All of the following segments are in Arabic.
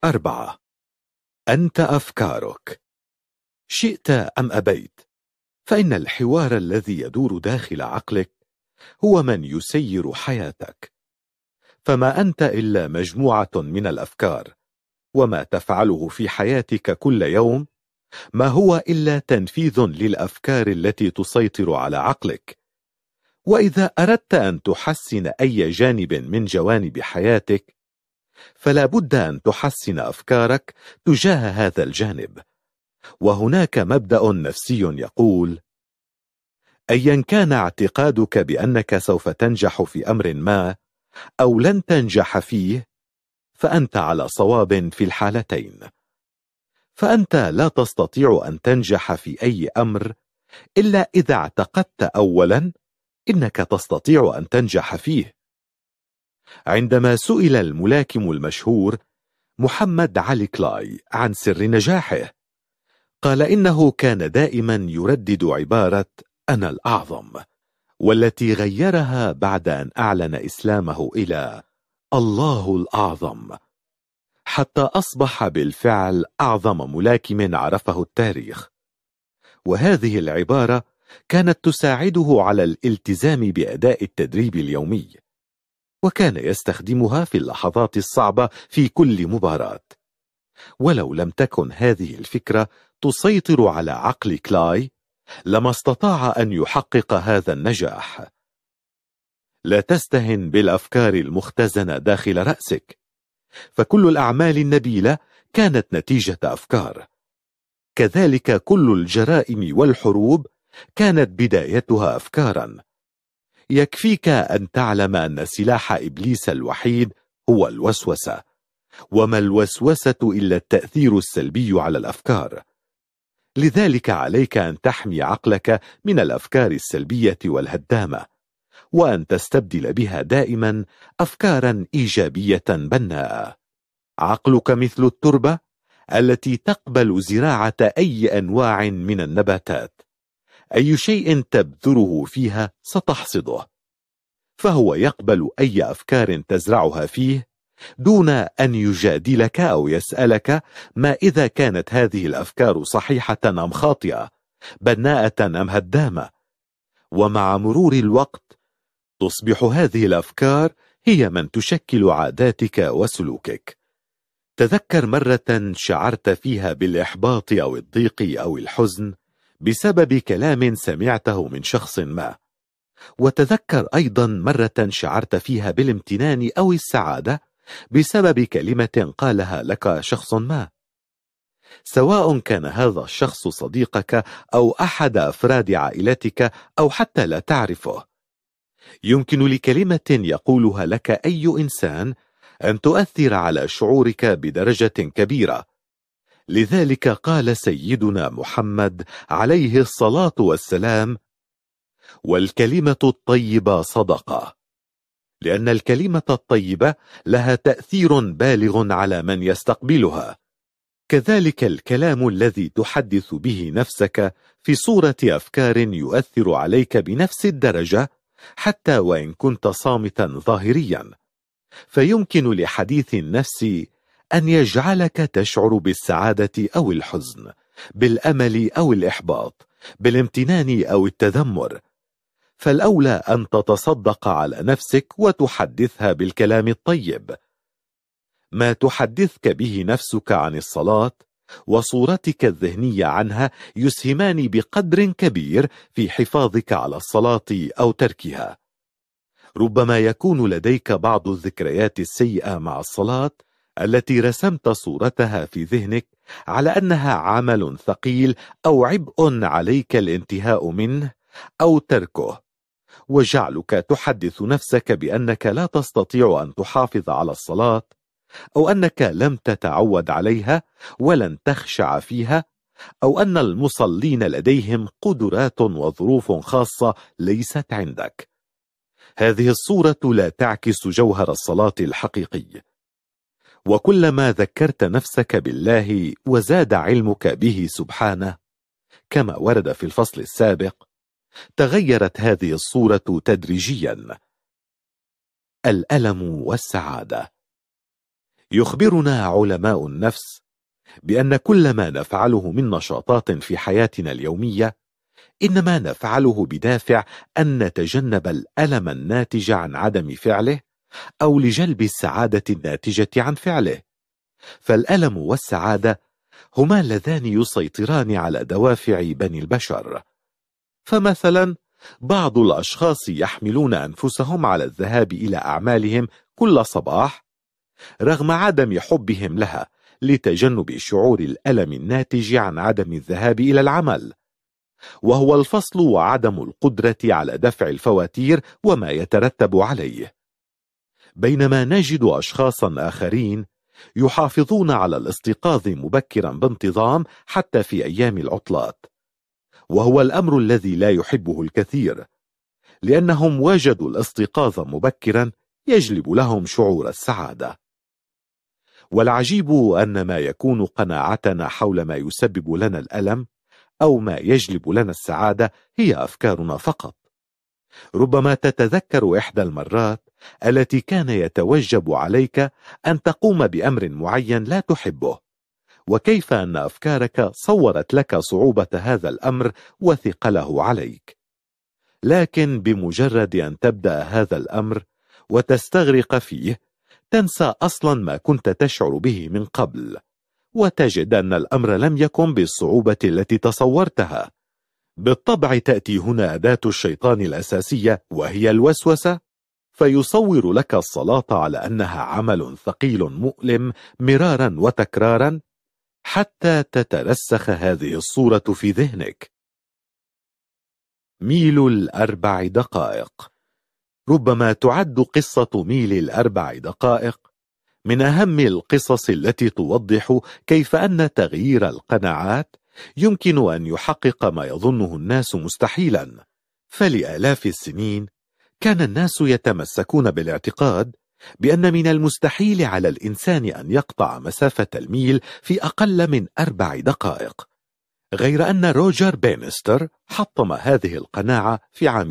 4. أنت أفكارك. شئت أم أبيت، فإن الحوار الذي يدور داخل عقلك هو من يسير حياتك. فما أنت إلا مجموعة من الأفكار، وما تفعله في حياتك كل يوم ما هو إلا تنفيذ للأفكار التي تسيطر على عقلك. وإذا أردت أن تحسن أي جانب من جوانب حياتك، فلا بد أن تحسن أفكارك تجاه هذا الجانب. وهناك مبدأ نفسي يقول: أيا كان اعتقادك بأنك سوف تنجح في أمر ما أو لن تنجح فيه، فأنت على صواب في الحالتين. فأنت لا تستطيع أن تنجح في أي أمر إلا إذا اعتقدت أولا إنك تستطيع أن تنجح فيه. عندما سئل الملاكم المشهور محمد علي كلاي عن سر نجاحه، قال إنه كان دائما يردد عبارة أنا الأعظم، والتي غيرها بعد أن أعلن إسلامه إلى الله الأعظم، حتى أصبح بالفعل أعظم ملاكم عرفه التاريخ. وهذه العبارة كانت تساعده على الالتزام بأداء التدريب اليومي، وكان يستخدمها في اللحظات الصعبة في كل مباراة. ولو لم تكن هذه الفكرة تسيطر على عقل كلاي، لما استطاع أن يحقق هذا النجاح. لا تستهن بالأفكار المختزنة داخل رأسك، فكل الأعمال النبيلة كانت نتيجة أفكار. كذلك كل الجرائم والحروب كانت بدايتها أفكارا. يكفيك أن تعلم أن سلاح إبليس الوحيد هو الوسوسة، وما الوسوسة إلا التأثير السلبي على الأفكار. لذلك عليك أن تحمي عقلك من الأفكار السلبية والهدامة، وأن تستبدل بها دائما أفكارا إيجابية بناءة. عقلك مثل التربة التي تقبل زراعة أي أنواع من النباتات. أي شيء تبذره فيها ستحصده، فهو يقبل أي أفكار تزرعها فيه دون أن يجادلك أو يسألك ما إذا كانت هذه الأفكار صحيحة أم خاطئة، بناءة أم هدامة. ومع مرور الوقت تصبح هذه الأفكار هي من تشكل عاداتك وسلوكك. تذكر مرة شعرت فيها بالإحباط أو الضيق أو الحزن بسبب كلام سمعته من شخص ما، وتذكر أيضا مرة شعرت فيها بالامتنان أو السعادة بسبب كلمة قالها لك شخص ما، سواء كان هذا الشخص صديقك أو أحد أفراد عائلتك أو حتى لا تعرفه. يمكن لكلمة يقولها لك أي إنسان أن تؤثر على شعورك بدرجة كبيرة. لذلك قال سيدنا محمد عليه الصلاة والسلام: والكلمة الطيبة صدقة، لأن الكلمة الطيبة لها تأثير بالغ على من يستقبلها. كذلك الكلام الذي تحدث به نفسك في صورة أفكار يؤثر عليك بنفس الدرجة، حتى وإن كنت صامتا ظاهريا. فيمكن لحديث النفس أن يجعلك تشعر بالسعادة أو الحزن، بالأمل أو الإحباط، بالامتنان أو التذمر. فالأولى أن تتصدق على نفسك وتحدثها بالكلام الطيب. ما تحدثك به نفسك عن الصلاة وصورتك الذهنية عنها يسهمان بقدر كبير في حفاظك على الصلاة أو تركها. ربما يكون لديك بعض الذكريات السيئة مع الصلاة التي رسمت صورتها في ذهنك على أنها عمل ثقيل أو عبء عليك الانتهاء منه أو تركه، وجعلك تحدث نفسك بأنك لا تستطيع أن تحافظ على الصلاة، أو أنك لم تتعود عليها ولن تخشع فيها، أو أن المصلين لديهم قدرات وظروف خاصة ليست عندك. هذه الصورة لا تعكس جوهر الصلاة الحقيقي. وكلما ذكرت نفسك بالله وزاد علمك به سبحانه، كما ورد في الفصل السابق، تغيرت هذه الصورة تدريجيا. الألم والسعادة. يخبرنا علماء النفس بأن كل ما نفعله من نشاطات في حياتنا اليومية إنما نفعله بدافع أن نتجنب الألم الناتج عن عدم فعله أو لجلب السعادة الناتجة عن فعله. فالألم والسعادة هما اللذان يسيطران على دوافع بني البشر. فمثلا بعض الأشخاص يحملون أنفسهم على الذهاب إلى أعمالهم كل صباح رغم عدم حبهم لها لتجنب شعور الألم الناتج عن عدم الذهاب إلى العمل، وهو الفصل وعدم القدرة على دفع الفواتير وما يترتب عليه. بينما نجد أشخاصا آخرين يحافظون على الاستيقاظ مبكرا بانتظام حتى في أيام العطلات، وهو الأمر الذي لا يحبه الكثير، لأنهم وجدوا الاستيقاظ مبكرا يجلب لهم شعور السعادة. والعجيب أن ما يكون قناعتنا حول ما يسبب لنا الألم أو ما يجلب لنا السعادة هي أفكارنا فقط. ربما تتذكر إحدى المرات التي كان يتوجب عليك أن تقوم بأمر معين لا تحبه، وكيف أن أفكارك صورت لك صعوبة هذا الأمر وثقله عليك. لكن بمجرد أن تبدأ هذا الأمر وتستغرق فيه تنسى أصلا ما كنت تشعر به من قبل، وتجد أن الأمر لم يكن بالصعوبة التي تصورتها. بالطبع تأتي هنا أداة الشيطان الأساسية وهي الوسوسة، فيصور لك الصلاة على أنها عمل ثقيل مؤلم مرارا وتكرارا حتى تترسخ هذه الصورة في ذهنك. ميل 4 دقائق. ربما تعد قصة ميل 4 دقائق من أهم القصص التي توضح كيف أن تغيير القناعات يمكن أن يحقق ما يظنه الناس مستحيلا. فلآلاف السنين كان الناس يتمسكون بالاعتقاد بأن من المستحيل على الإنسان أن يقطع مسافة الميل في أقل من 4 دقائق، غير أن روجر بينستر حطم هذه القناعة في عام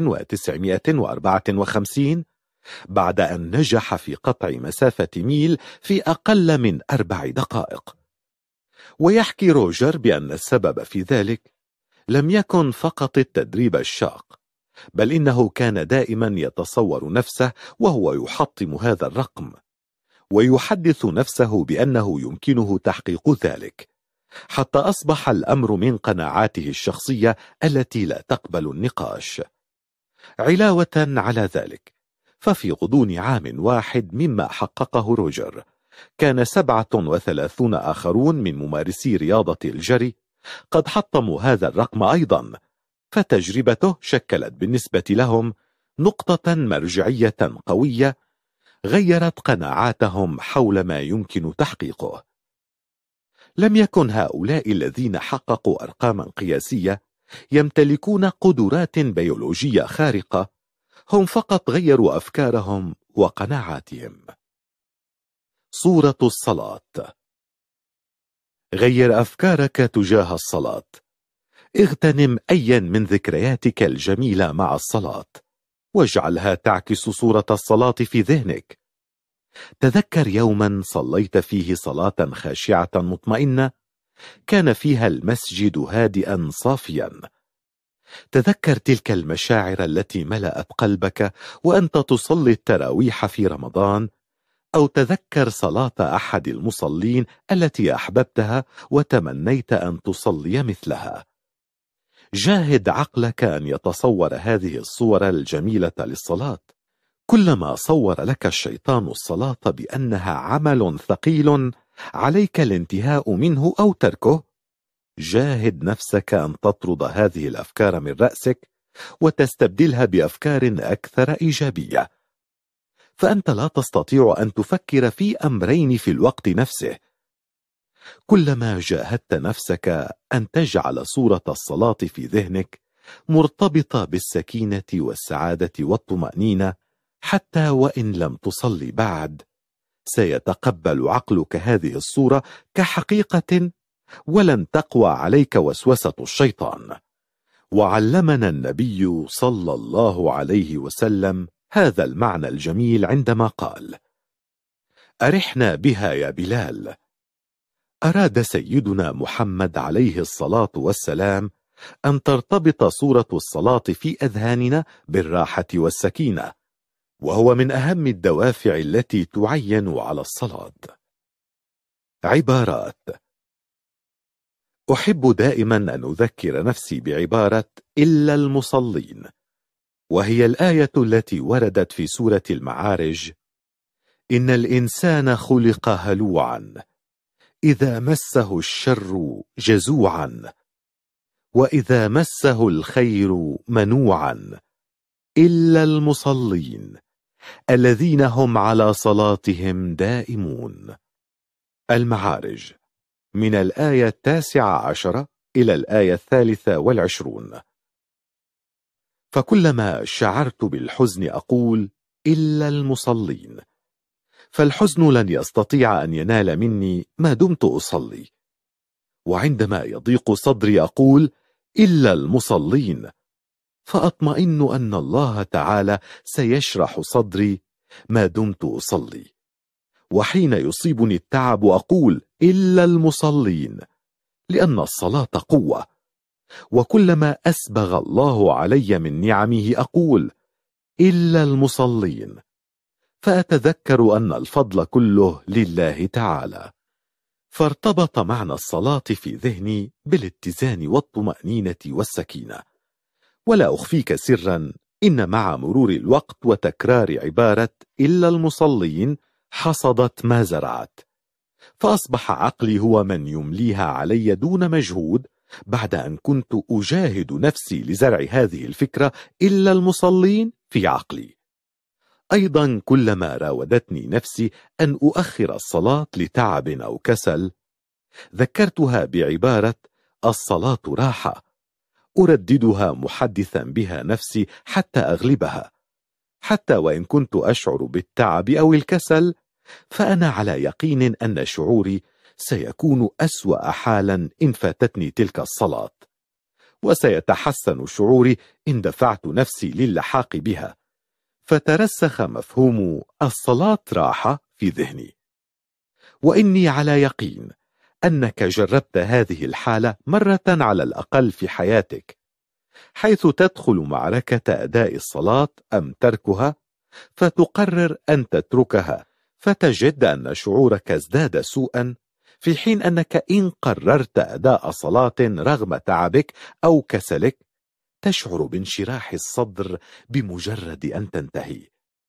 1954 بعد أن نجح في قطع مسافة ميل في أقل من 4 دقائق. ويحكي روجر بأن السبب في ذلك لم يكن فقط التدريب الشاق، بل إنه كان دائما يتصور نفسه وهو يحطم هذا الرقم، ويحدث نفسه بأنه يمكنه تحقيق ذلك، حتى أصبح الأمر من قناعاته الشخصية التي لا تقبل النقاش. علاوة على ذلك، ففي غضون عام واحد مما حققه روجر كان 37 آخرون من ممارسي رياضة الجري قد حطموا هذا الرقم أيضا، فتجربته شكلت بالنسبة لهم نقطة مرجعية قوية غيرت قناعاتهم حول ما يمكن تحقيقه. لم يكن هؤلاء الذين حققوا أرقاما قياسية يمتلكون قدرات بيولوجية خارقة، هم فقط غيروا أفكارهم وقناعاتهم. صورة الصلاة. غير أفكارك تجاه الصلاة. اغتنم أيا من ذكرياتك الجميلة مع الصلاة، واجعلها تعكس صورة الصلاة في ذهنك. تذكر يوما صليت فيه صلاة خاشعة مطمئنة كان فيها المسجد هادئا صافيا. تذكر تلك المشاعر التي ملأت قلبك وأنت تصلي التراويح في رمضان، أو تذكر صلاة أحد المصلين التي أحببتها وتمنيت أن تصلي مثلها. جاهد عقلك أن يتصور هذه الصور الجميلة للصلاة. كلما صور لك الشيطان الصلاة بأنها عمل ثقيل عليك الانتهاء منه أو تركه، جاهد نفسك أن تطرد هذه الأفكار من رأسك وتستبدلها بأفكار أكثر إيجابية. فأنت لا تستطيع أن تفكر في أمرين في الوقت نفسه. كلما جاهدت نفسك أن تجعل صورة الصلاة في ذهنك مرتبطة بالسكينة والسعادة والطمأنينة، حتى وإن لم تصلي بعد، سيتقبل عقلك هذه الصورة كحقيقة ولن تقوى عليك وسوسة الشيطان. وعلمنا النبي صلى الله عليه وسلم هذا المعنى الجميل عندما قال: أرحنا بها يا بلال. أراد سيدنا محمد عليه الصلاة والسلام أن ترتبط صورة الصلاة في أذهاننا بالراحة والسكينة، وهو من أهم الدوافع التي تعين على الصلاة. عبارات. أحب دائما أن أذكر نفسي بعبارة إلا المصلين، وهي الآية التي وردت في سورة المعارج: إن الإنسان خلق هلوعا إذا مسه الشر جزوعا وإذا مسه الخير منوعا إلا المصلين الذين هم على صلاتهم دائمون. المعارج من الآية 19 إلى الآية 23. فكلما شعرت بالحزن أقول إلا المصلين، فالحزن لن يستطيع أن ينال مني ما دمت أصلي. وعندما يضيق صدري أقول إلا المصلين، فأطمئن أن الله تعالى سيشرح صدري ما دمت أصلي. وحين يصيبني التعب أقول إلا المصلين، لأن الصلاة قوة، وكلما أسبغ الله علي من نعمه أقول إلا المصلين، فأتذكر أن الفضل كله لله تعالى. فارتبط معنى الصلاة في ذهني بالاتزان والطمأنينة والسكينة. ولا أخفيك سرا، إن مع مرور الوقت وتكرار عبارة إلا المصلين حصدت ما زرعت، فأصبح عقلي هو من يمليها علي دون مجهود، بعد أن كنت أجاهد نفسي لزرع هذه الفكرة إلا المصلين في عقلي. أيضا كلما راودتني نفسي أن أؤخر الصلاة لتعب أو كسل، ذكرتها بعبارة الصلاة راحة، أرددها محدثا بها نفسي حتى أغلبها. حتى وإن كنت أشعر بالتعب أو الكسل، فأنا على يقين أن شعوري سيكون أسوأ حالا إن فاتتني تلك الصلاة، وسيتحسن شعوري إن دفعت نفسي للحاق بها. فترسخ مفهوم الصلاة راحة في ذهني. وإني على يقين أنك جربت هذه الحالة مرة على الأقل في حياتك، حيث تدخل معركة أداء الصلاة أم تركها، فتقرر أن تتركها، فتجد أن شعورك ازداد سوءا، في حين أنك إن قررت أداء صلاة رغم تعبك أو كسلك تشعر بانشراح الصدر بمجرد أن تنتهي.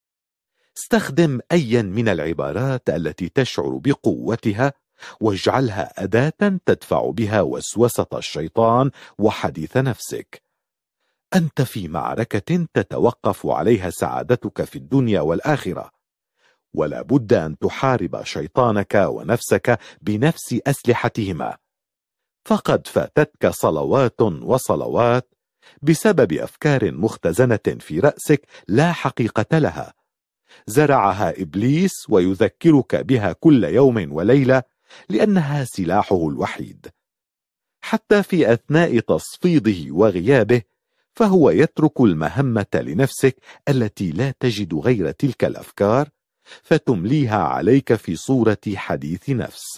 استخدم أيا من العبارات التي تشعر بقوتها، واجعلها أداة تدفع بها وسوسة الشيطان وحديث نفسك. أنت في معركة تتوقف عليها سعادتك في الدنيا والآخرة، ولا بد أن تحارب شيطانك ونفسك بنفس أسلحتهما. فقد فاتتك صلوات وصلوات بسبب أفكار مختزنة في رأسك لا حقيقة لها، زرعها إبليس ويذكرك بها كل يوم وليلة، لأنها سلاحه الوحيد. حتى في أثناء تصفيده وغيابه، فهو يترك المهمة لنفسك التي لا تجد غير تلك الأفكار، فتمليها عليك في صورة حديث نفس.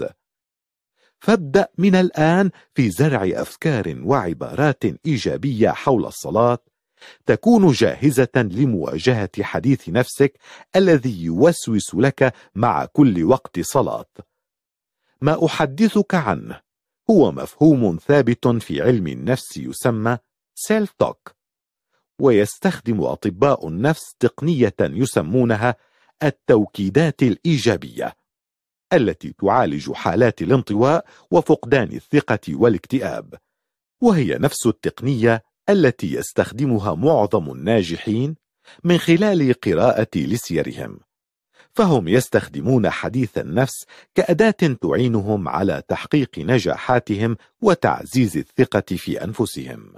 فابدأ من الآن في زرع أفكار وعبارات إيجابية حول الصلاة، تكون جاهزة لمواجهة حديث نفسك الذي يوسوس لك مع كل وقت صلاة. ما أحدثك عنه هو مفهوم ثابت في علم النفس يسمى سيلف توك، ويستخدم أطباء النفس تقنية يسمونها التوكيدات الإيجابية، التي تعالج حالات الانطواء وفقدان الثقة والاكتئاب، وهي نفس التقنية التي يستخدمها معظم الناجحين من خلال قراءة لسيرهم. فهم يستخدمون حديث النفس كأداة تعينهم على تحقيق نجاحاتهم وتعزيز الثقة في أنفسهم.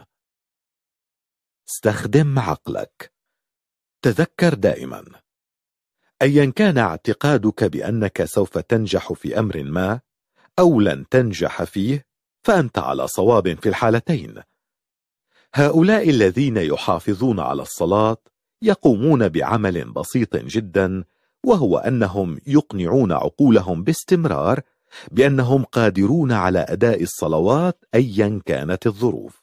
استخدم عقلك. تذكر دائما، أيا كان اعتقادك بأنك سوف تنجح في أمر ما أو لن تنجح فيه، فأنت على صواب في الحالتين. هؤلاء الذين يحافظون على الصلاة يقومون بعمل بسيط جدا، وهو أنهم يقنعون عقولهم باستمرار بأنهم قادرون على أداء الصلوات أيا كانت الظروف.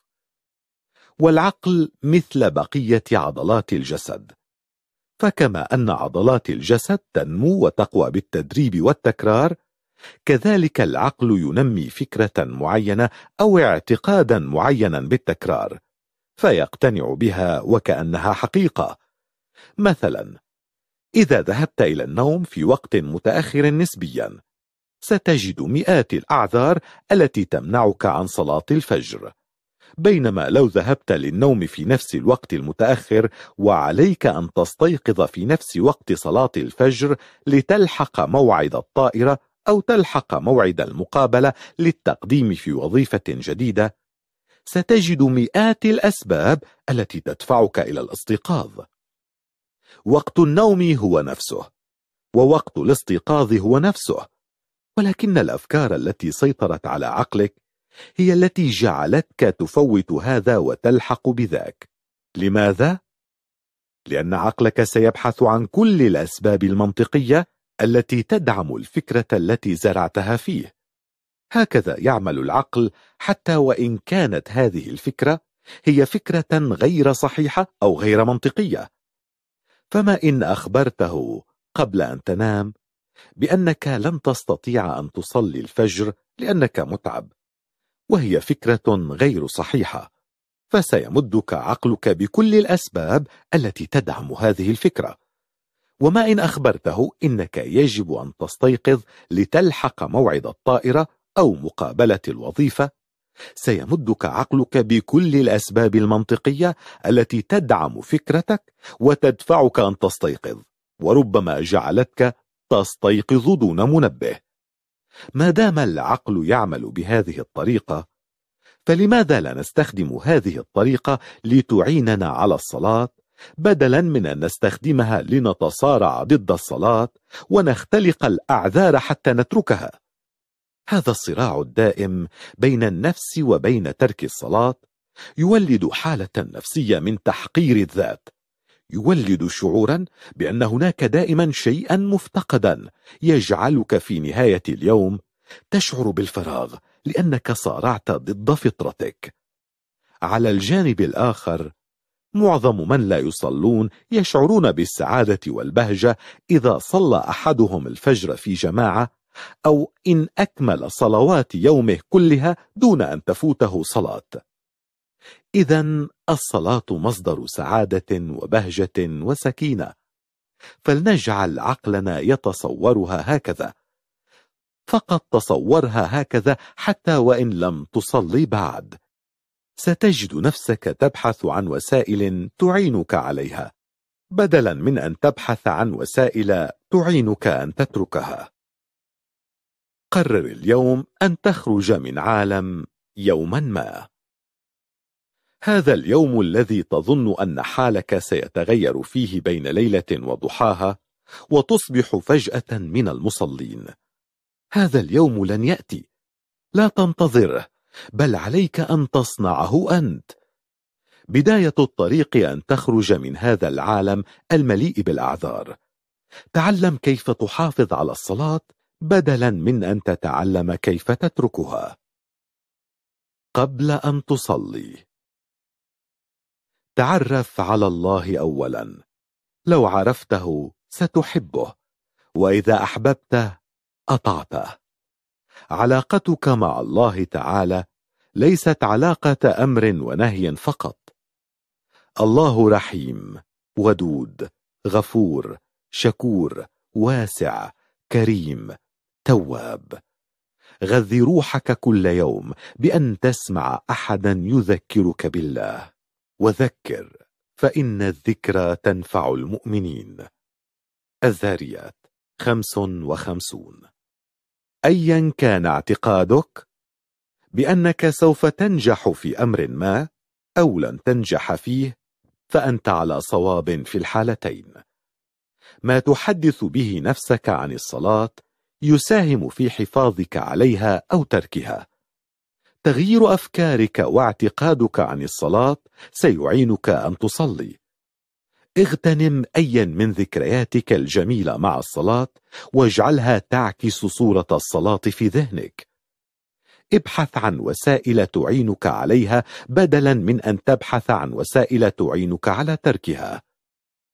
والعقل مثل بقية عضلات الجسد، فكما أن عضلات الجسد تنمو وتقوى بالتدريب والتكرار، كذلك العقل ينمي فكرة معينة أو اعتقادا معينا بالتكرار، فيقتنع بها وكأنها حقيقة. مثلا، إذا ذهبت إلى النوم في وقت متأخر نسبيا، ستجد مئات الأعذار التي تمنعك عن صلاة الفجر، بينما لو ذهبت للنوم في نفس الوقت المتأخر وعليك أن تستيقظ في نفس وقت صلاة الفجر لتلحق موعد الطائرة أو تلحق موعد المقابلة للتقديم في وظيفة جديدة، ستجد مئات الأسباب التي تدفعك إلى الاستيقاظ. وقت النوم هو نفسه، ووقت الاستيقاظ هو نفسه، ولكن الأفكار التي سيطرت على عقلك هي التي جعلتك تفوت هذا وتلحق بذاك. لماذا؟ لأن عقلك سيبحث عن كل الأسباب المنطقية التي تدعم الفكرة التي زرعتها فيه. هكذا يعمل العقل، حتى وإن كانت هذه الفكرة هي فكرة غير صحيحة أو غير منطقية. فما إن أخبرته قبل أن تنام بأنك لن تستطيع أن تصلي الفجر لأنك متعب، وهي فكرة غير صحيحة، فسيمدك عقلك بكل الأسباب التي تدعم هذه الفكرة. وما إن أخبرته إنك يجب أن تستيقظ لتلحق موعد الطائرة أو مقابلة الوظيفة، سيمدك عقلك بكل الأسباب المنطقية التي تدعم فكرتك وتدفعك أن تستيقظ، وربما جعلتك تستيقظ دون منبه. ما دام العقل يعمل بهذه الطريقة، فلماذا لا نستخدم هذه الطريقة لتعيننا على الصلاة، بدلا من أن نستخدمها لنتصارع ضد الصلاة ونختلق الأعذار حتى نتركها؟ هذا الصراع الدائم بين النفس وبين ترك الصلاة يولد حالة نفسية من تحقير الذات، يولد شعورا بأن هناك دائما شيئا مفتقدا يجعلك في نهاية اليوم تشعر بالفراغ لأنك صارعت ضد فطرتك. على الجانب الآخر، معظم من لا يصلون يشعرون بالسعادة والبهجة إذا صلى أحدهم الفجر في جماعة، أو إن أكمل صلوات يومه كلها دون أن تفوته صلاة. إذن الصلاة مصدر سعادة وبهجة وسكينة، فلنجعل عقلنا يتصورها هكذا. فقط تصورها هكذا حتى وإن لم تصلي بعد، ستجد نفسك تبحث عن وسائل تعينك عليها، بدلا من أن تبحث عن وسائل تعينك أن تتركها. قرر اليوم أن تخرج من عالم يوما ما. هذا اليوم الذي تظن أن حالك سيتغير فيه بين ليلة وضحاها وتصبح فجأة من المصلين. هذا اليوم لن يأتي، لا تنتظره، بل عليك أن تصنعه أنت. بداية الطريق أن تخرج من هذا العالم المليء بالأعذار. تعلم كيف تحافظ على الصلاة بدلا من أن تتعلم كيف تتركها. قبل أن تصلي، تعرف على الله أولا. لو عرفته ستحبه، وإذا أحببته أطعته. علاقتك مع الله تعالى ليست علاقة أمر ونهي فقط. الله رحيم، ودود، غفور، شكور، واسع، كريم، تواب. غذي روحك كل يوم بأن تسمع أحدا يذكرك بالله، وذكر فإن الذكرى تنفع المؤمنين. الذاريات 55. أيا كان اعتقادك بأنك سوف تنجح في أمر ما أو لن تنجح فيه، فأنت على صواب في الحالتين. ما تحدث به نفسك عن الصلاة يساهم في حفاظك عليها أو تركها. تغيير أفكارك واعتقادك عن الصلاة سيعينك أن تصلي. اغتنم أيا من ذكرياتك الجميلة مع الصلاة واجعلها تعكس صورة الصلاة في ذهنك. ابحث عن وسائل تعينك عليها بدلا من أن تبحث عن وسائل تعينك على تركها.